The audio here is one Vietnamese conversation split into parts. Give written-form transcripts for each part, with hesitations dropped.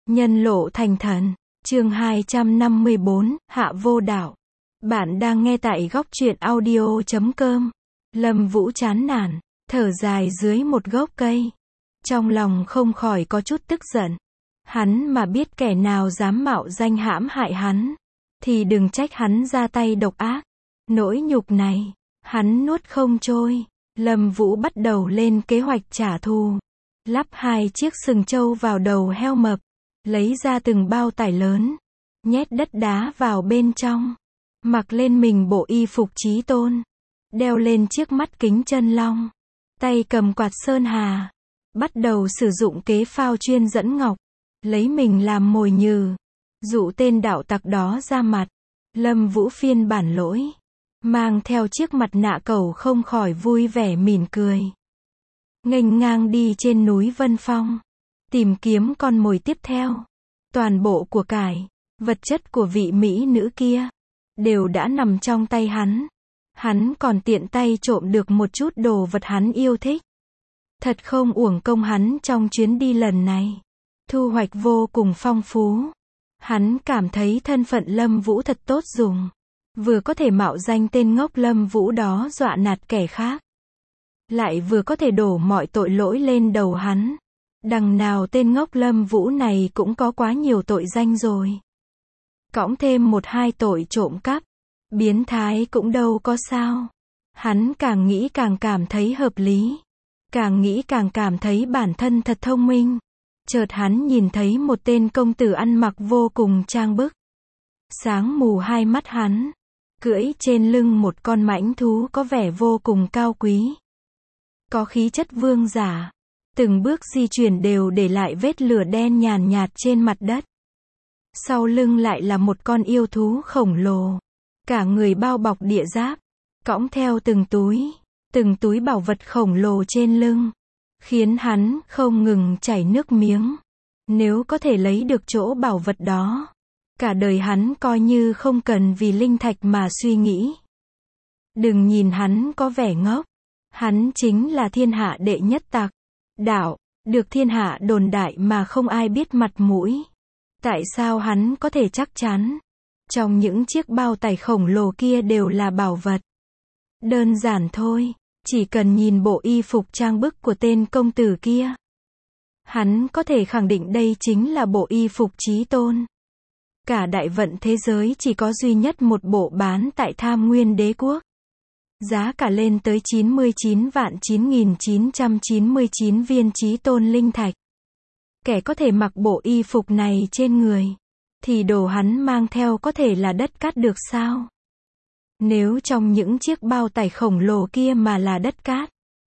Nhân lộ thành thần. Chương 254, Hạ Vô Đạo. Bạn đang nghe tại góc truyện audio.com. Lâm Vũ chán nản, thở dài dưới một gốc cây. Trong lòng không khỏi có chút tức giận. Hắn mà biết kẻ nào dám mạo danh hãm hại hắn, thì đừng trách hắn ra tay độc ác. Nỗi nhục này, hắn nuốt không trôi. Lâm Vũ bắt đầu lên kế hoạch trả thù. Lắp 2 chiếc sừng trâu vào đầu heo mập. Lấy ra từng bao tải lớn. Nhét đất đá vào bên trong. Mặc lên mình bộ y phục Chí Tôn. Đeo lên chiếc mắt kính chân long. Tay cầm quạt sơn hà. Bắt đầu sử dụng kế phao chuyên dẫn ngọc. Lấy mình làm mồi nhử. Dụ tên đạo tặc đó ra mặt. Lâm Vũ phiên bản lỗi. Mang theo chiếc mặt nạ cẩu không khỏi vui vẻ mỉm cười. Nghênh ngang đi trên núi Vân Phong. Tìm kiếm con mồi tiếp theo. Toàn bộ của cải, vật chất của vị mỹ nữ kia, đều đã nằm trong tay hắn. Hắn còn tiện tay trộm được một chút đồ vật hắn yêu thích. Thật không uổng công hắn trong chuyến đi lần này. Thu hoạch vô cùng phong phú. Hắn cảm thấy thân phận Lâm Vũ thật tốt dùng. Vừa có thể mạo danh tên ngốc Lâm Vũ đó dọa nạt kẻ khác. Lại vừa có thể đổ mọi tội lỗi lên đầu hắn. Đằng nào tên ngốc Lâm Vũ này cũng có quá nhiều tội danh rồi. Cõng thêm 1-2 tội trộm cắp, biến thái cũng đâu có sao. Hắn càng nghĩ càng cảm thấy hợp lý. Càng nghĩ càng cảm thấy bản thân thật thông minh. Chợt hắn nhìn thấy một tên công tử ăn mặc vô cùng trang bức. Sáng mù hai mắt hắn, cưỡi trên lưng một con mãnh thú có vẻ vô cùng cao quý. Có khí chất vương giả. Từng bước di chuyển đều để lại vết lửa đen nhàn nhạt trên mặt đất. Sau lưng lại là một con yêu thú khổng lồ. Cả người bao bọc địa giáp. Cõng theo từng túi bảo vật khổng lồ trên lưng. Khiến hắn không ngừng chảy nước miếng. Nếu có thể lấy được chỗ bảo vật đó, cả đời hắn coi như không cần vì linh thạch mà suy nghĩ. Đừng nhìn hắn có vẻ ngốc. Hắn chính là thiên hạ đệ nhất tặc. Đạo, được thiên hạ đồn đại mà không ai biết mặt mũi. Tại sao hắn có thể chắc chắn? Trong những chiếc bao tải khổng lồ kia đều là bảo vật. Đơn giản thôi, chỉ cần nhìn bộ y phục trang bức của tên công tử kia. Hắn có thể khẳng định đây chính là bộ y phục Chí Tôn. Cả đại vận thế giới chỉ có duy nhất một bộ bán tại Tham Nguyên Đế Quốc. Giá cả lên tới 99.999 viên Chí Tôn linh thạch. Kẻ có thể mặc bộ y phục này trên người, thì đồ hắn mang theo có thể là đất cát được sao? Nếu trong những chiếc bao tải khổng lồ kia mà là đất cát,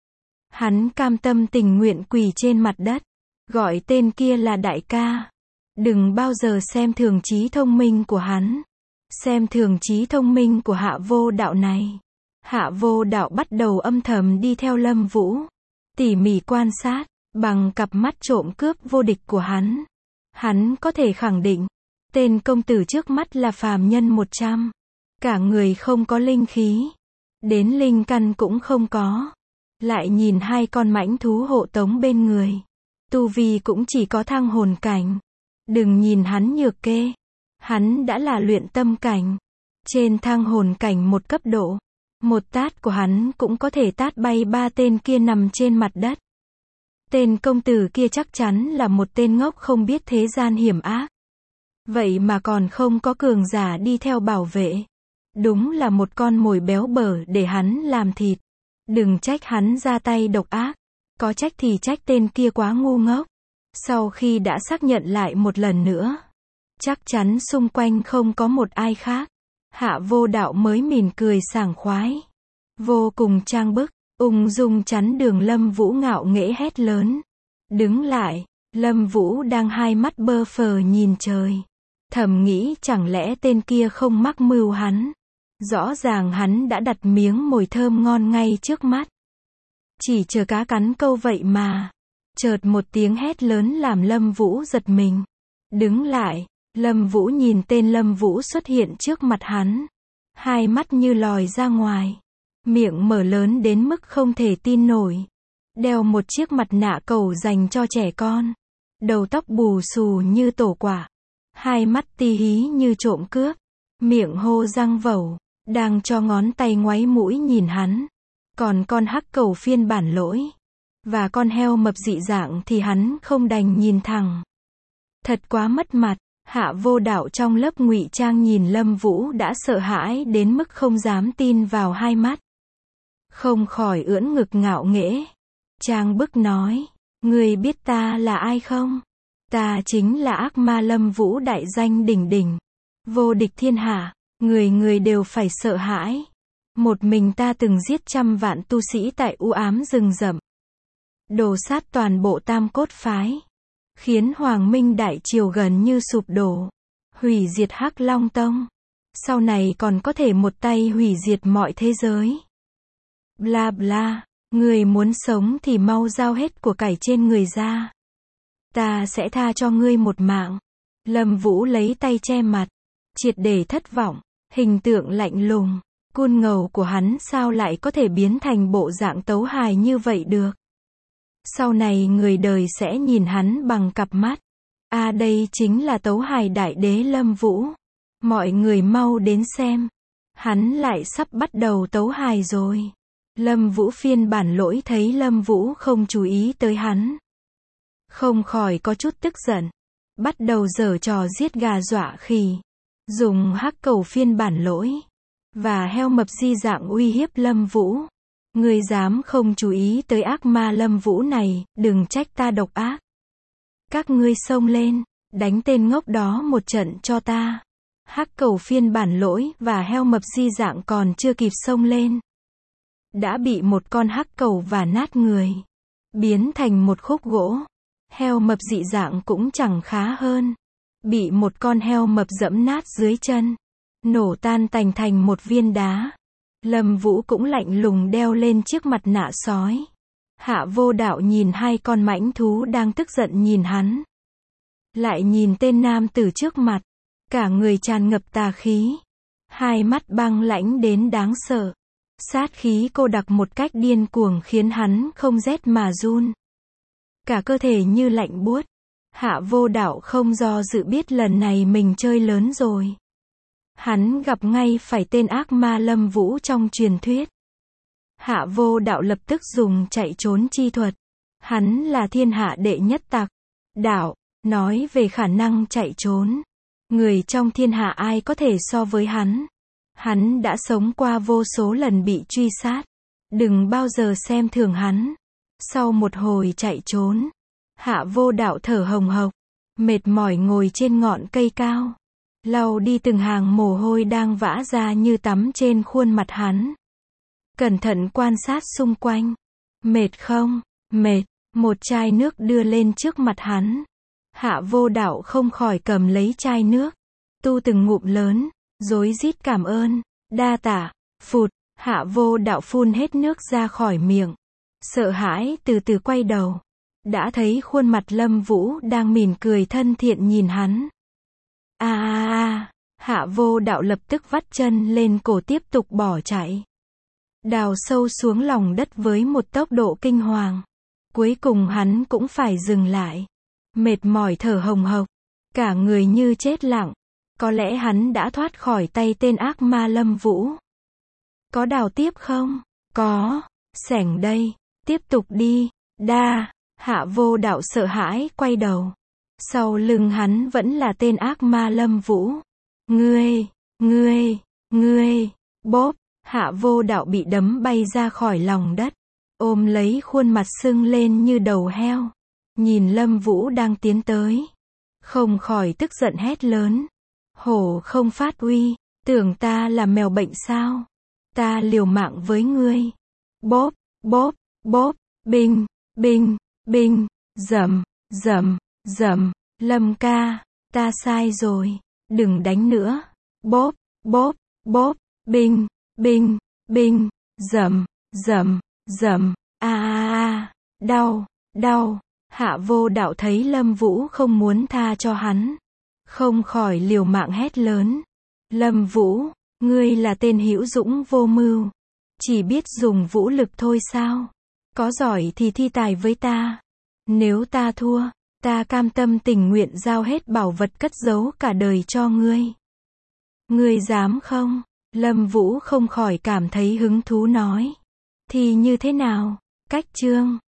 hắn cam tâm tình nguyện quỳ trên mặt đất, gọi tên kia là đại ca. Đừng bao giờ xem thường trí thông minh của hắn. Xem thường trí thông minh của Hạ Vô Đạo này. Hạ Vô Đạo bắt đầu âm thầm đi theo Lâm Vũ. Tỉ mỉ quan sát, bằng cặp mắt trộm cướp vô địch của hắn. Hắn có thể khẳng định, tên công tử trước mắt là phàm nhân 100. Cả người không có linh khí. Đến linh căn cũng không có. Lại nhìn 2 con mãnh thú hộ tống bên người. Tu vi cũng chỉ có thăng hồn cảnh. Đừng nhìn hắn nhược kê. Hắn đã là luyện tâm cảnh. Trên thăng hồn cảnh một cấp độ. Một tát của hắn cũng có thể tát bay 3 tên kia nằm trên mặt đất. Tên công tử kia chắc chắn là một tên ngốc không biết thế gian hiểm ác. Vậy mà còn không có cường giả đi theo bảo vệ. Đúng là một con mồi béo bở để hắn làm thịt. Đừng trách hắn ra tay độc ác. Có trách thì trách tên kia quá ngu ngốc. Sau khi đã xác nhận lại một lần nữa, chắc chắn xung quanh không có một ai khác. Hạ Vô Đạo mới mỉm cười sảng khoái. Vô cùng trang bức, ung dung chắn đường. Lâm Vũ ngạo nghễ hét lớn. Đứng lại. Lâm Vũ đang hai mắt bơ phờ nhìn trời. Thầm nghĩ chẳng lẽ tên kia không mắc mưu hắn. Rõ ràng hắn đã đặt miếng mồi thơm ngon ngay trước mắt. Chỉ chờ cá cắn câu vậy mà. Chợt một tiếng hét lớn làm Lâm Vũ giật mình. Đứng lại. Lâm Vũ nhìn tên Lâm Vũ xuất hiện trước mặt hắn. Hai mắt như lòi ra ngoài. Miệng mở lớn đến mức không thể tin nổi. Đeo một chiếc mặt nạ cẩu dành cho trẻ con. đầu tóc bù xù như tổ quả, hai mắt ti hí như trộm cướp, miệng hô răng vẩu, đang cho ngón tay ngoáy mũi nhìn hắn. Còn con hắc cẩu phiên bản lỗi và con heo mập dị dạng thì hắn không đành nhìn thẳng. Thật quá mất mặt. Hạ Vô Đạo trong lớp ngụy trang nhìn Lâm Vũ đã sợ hãi đến mức không dám tin vào hai mắt. Không khỏi ưỡn ngực ngạo nghễ. Trang bức nói, ngươi biết ta là ai không? Ta chính là ác ma Lâm Vũ, đại danh đỉnh đỉnh, vô địch thiên hạ, người người đều phải sợ hãi. Một mình ta từng giết trăm vạn tu sĩ tại u ám rừng rậm, đồ sát toàn bộ Tam Cốt phái, khiến Hoàng Minh Đại Triều gần như sụp đổ, hủy diệt Hắc Long Tông, sau này còn có thể một tay hủy diệt mọi thế giới. Bla bla, người muốn sống thì mau giao hết của cải trên người ra. Ta sẽ tha cho ngươi một mạng. Lâm Vũ lấy tay che mặt, triệt để thất vọng, hình tượng lạnh lùng, côn ngầu của hắn sao lại có thể biến thành bộ dạng tấu hài như vậy được. Sau này người đời sẽ nhìn hắn bằng cặp mắt. Đây chính là tấu hài đại đế Lâm Vũ. Mọi người mau đến xem. Hắn lại sắp bắt đầu tấu hài rồi. Lâm Vũ phiên bản lỗi thấy Lâm Vũ không chú ý tới hắn, không khỏi có chút tức giận. Bắt đầu giở trò giết gà dọa khỉ. Dùng hắc cẩu phiên bản lỗi và heo mập di dạng uy hiếp Lâm Vũ. Ngươi dám không chú ý tới ác ma Lâm Vũ này, đừng trách ta độc ác. Các ngươi xông lên, đánh tên ngốc đó một trận cho ta. Hắc cẩu phiên bản lỗi và heo mập di dạng còn chưa kịp xông lên, đã bị một con hắc cẩu vả nát người, biến thành một khúc gỗ. Heo mập dị dạng cũng chẳng khá hơn, bị một con heo mập dẫm nát dưới chân, nổ tan tành thành một viên đá. Lâm Vũ cũng lạnh lùng đeo lên chiếc mặt nạ sói. Hạ Vô Đạo nhìn hai con mãnh thú đang tức giận nhìn hắn, lại nhìn tên nam tử trước mặt, cả người tràn ngập tà khí, hai mắt băng lãnh đến đáng sợ, sát khí cô đặc một cách điên cuồng khiến hắn không rét mà run, cả cơ thể như lạnh buốt. Hạ Vô Đạo không do dự biết lần này mình chơi lớn rồi. Hắn gặp ngay phải tên ác ma Lâm Vũ trong truyền thuyết. Hạ Vô Đạo lập tức dùng chạy trốn chi thuật. Hắn là thiên hạ đệ nhất tặc đạo. Nói về khả năng chạy trốn, người trong thiên hạ ai có thể so với hắn. Hắn đã sống qua vô số lần bị truy sát. Đừng bao giờ xem thường hắn. Sau một hồi chạy trốn, Hạ Vô Đạo thở hồng hộc, mệt mỏi ngồi trên ngọn cây cao, lau đi từng hàng mồ hôi đang vã ra như tắm trên khuôn mặt hắn. Cẩn thận quan sát xung quanh. Mệt không? Mệt. Một chai nước đưa lên trước mặt hắn. Hạ Vô Đạo không khỏi cầm lấy chai nước, tu từng ngụm lớn, rối rít cảm ơn, đa tạ. Phụt, Hạ Vô Đạo phun hết nước ra khỏi miệng, sợ hãi từ từ quay đầu, đã thấy khuôn mặt Lâm Vũ đang mỉm cười thân thiện nhìn hắn. Hạ Vô Đạo lập tức vắt chân lên cổ tiếp tục bỏ chạy, đào sâu xuống lòng đất với một tốc độ kinh hoàng. Cuối cùng hắn cũng phải dừng lại, mệt mỏi thở hồng hộc, cả người như chết lặng. Có lẽ hắn đã thoát khỏi tay tên ác ma Lâm Vũ. Có đào tiếp không? Có. Sẻng đây. Tiếp tục đi. Hạ Vô Đạo sợ hãi quay đầu. Sau lưng hắn vẫn là tên ác ma Lâm Vũ. Ngươi. Bóp. Hạ Vô Đạo bị đấm bay ra khỏi lòng đất, ôm lấy khuôn mặt sưng lên như đầu heo. Nhìn Lâm Vũ đang tiến tới, không khỏi tức giận hét lớn. Hổ không phát uy, tưởng ta là mèo bệnh sao? Ta liều mạng với ngươi. Bóp, binh, dầm, Lâm ca, ta sai rồi, đừng đánh nữa. Bóp, binh, dầm, đau. Hạ Vô Đạo thấy Lâm Vũ không muốn tha cho hắn, không khỏi liều mạng hét lớn. Lâm Vũ, ngươi là tên hữu dũng vô mưu, chỉ biết dùng vũ lực thôi sao? Có giỏi thì thi tài với ta. Nếu ta thua, Ta cam tâm tình nguyện giao hết bảo vật cất giấu cả đời cho ngươi. Ngươi dám không? Lâm Vũ không khỏi cảm thấy hứng thú nói. Thì như thế nào? Cách chương